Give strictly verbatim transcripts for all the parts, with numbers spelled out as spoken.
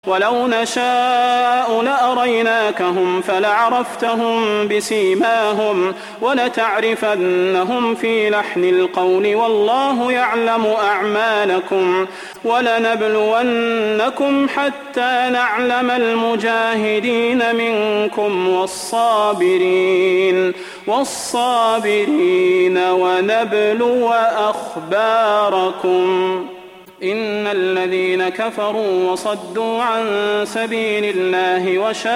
ولو نشاء لأريناكهم فلعرفتهم بسيماهم ولتعرفنهم في لحن القول والله يعلم أعمالكم ولنبلونكم حتى نعلم المجاهدين منكم والصابرين والصابرين ونبلو أخباركم. إن الذين كفروا وصدوا عن سبيل الله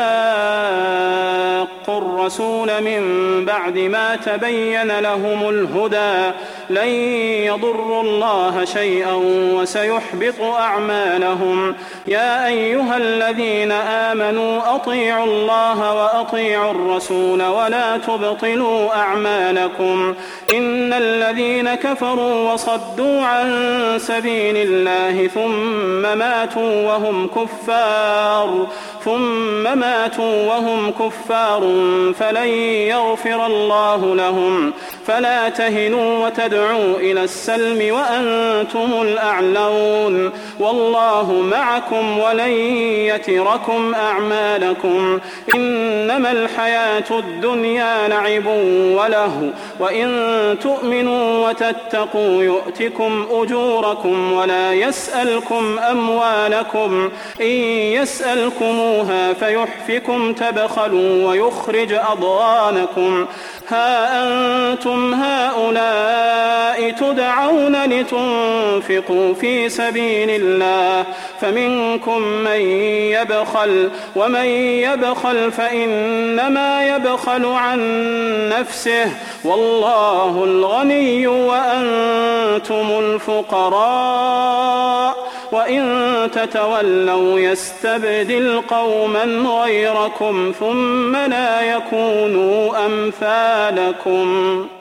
وشاقوا الرسول من بعد ما تبين لهم الهدى لن يضروا الله شيئا وسيحبط أعمالهم. يا أيها الذين آمنوا أطيعوا الله وأطيعوا الرسول ولا تبطلوا أعمالكم. إن الذين كفروا وصدوا عن سبيل الله الله ثم ماتوا وهم كفار ثم ماتوا وهم كفار فلن يغفر الله لهم. فلا تهنوا وتدعوا إلى السلم وأنتم الأعلون والله معكم ولن يتركم أعمالكم. إنما الحياة الدنيا لعب ولهو وإن تؤمنوا وتتقوا يؤتكم أجوركم ولا يسألكم أموالكم. إن يسألكموها فيحفكم تبخلوا ويخرج أضغانكم. ها أنتم هؤلاء تدعون لتنفقوا في سبيل الله فمنكم من يبخل ومن يبخل فإنما يبخل عن نفسه والله الغني وأنتم الفقراء وإن تتولوا يستبدل قوما غيركم ثم لا يكونوا أمثالكم.